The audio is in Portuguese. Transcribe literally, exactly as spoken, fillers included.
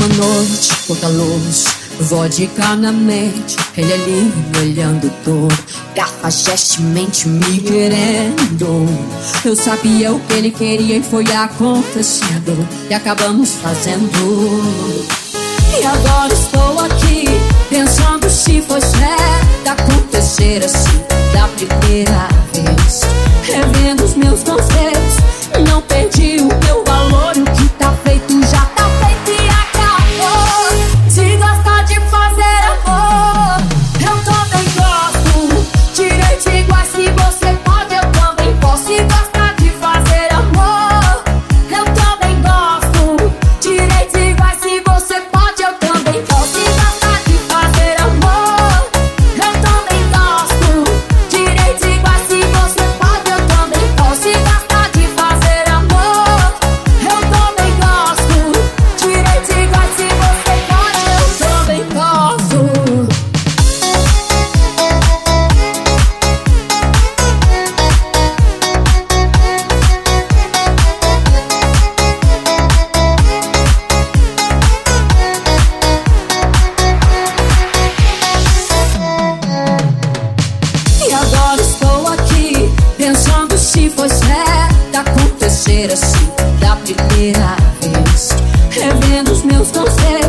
uma noite, pouca luz, vodka na mente, ele ali me olhando todo, cafajestemente me querendo. Eu sabia o que ele queria e foi acontecendo, e acabamos fazendo. E agora estou aqui, pensando se foi certo acontecer assim da primeira vez. Revendo os meus conselhos, não perdi o meu valor. O que tá feito já tá feito e acabou. Se gosta de fazer amor, eu também gosto. Direitos iguais, se você pode, eu também posso. Se gosta de fazer amor, eu também gosto. Direitos iguais, se você pode, eu também posso. Se gosta de fazer amor, eu também gosto. Direitos iguais, se você pode, eu também posso. Se gosta de fazer amor, eu também gosto. Direitos iguais, se você pode, eu também posso. E agora estou aqui, pensando se foi certo acontecer assim da primeira vez. Revendo os meus conselhos,